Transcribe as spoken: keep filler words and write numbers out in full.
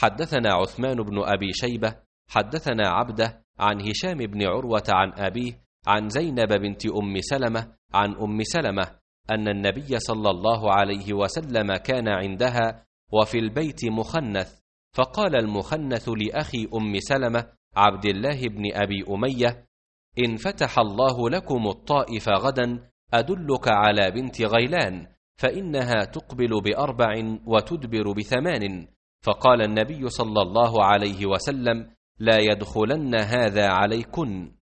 حدثنا عثمان بن أبي شيبة حدثنا عبده عن هشام بن عروة عن أبيه عن زينب بنت أم سلمة عن أم سلمة أن النبي صلى الله عليه وسلم كان عندها وفي البيت مخنث، فقال المخنث لأخي أم سلمة عبد الله بن أبي أمية: إن فتح الله لكم الطائف غدا أدلك على بنت غيلان، فإنها تقبل بأربع وتدبر بثمان. فقال النبي صلى الله عليه وسلم: لا يدخلن هذا عليكن.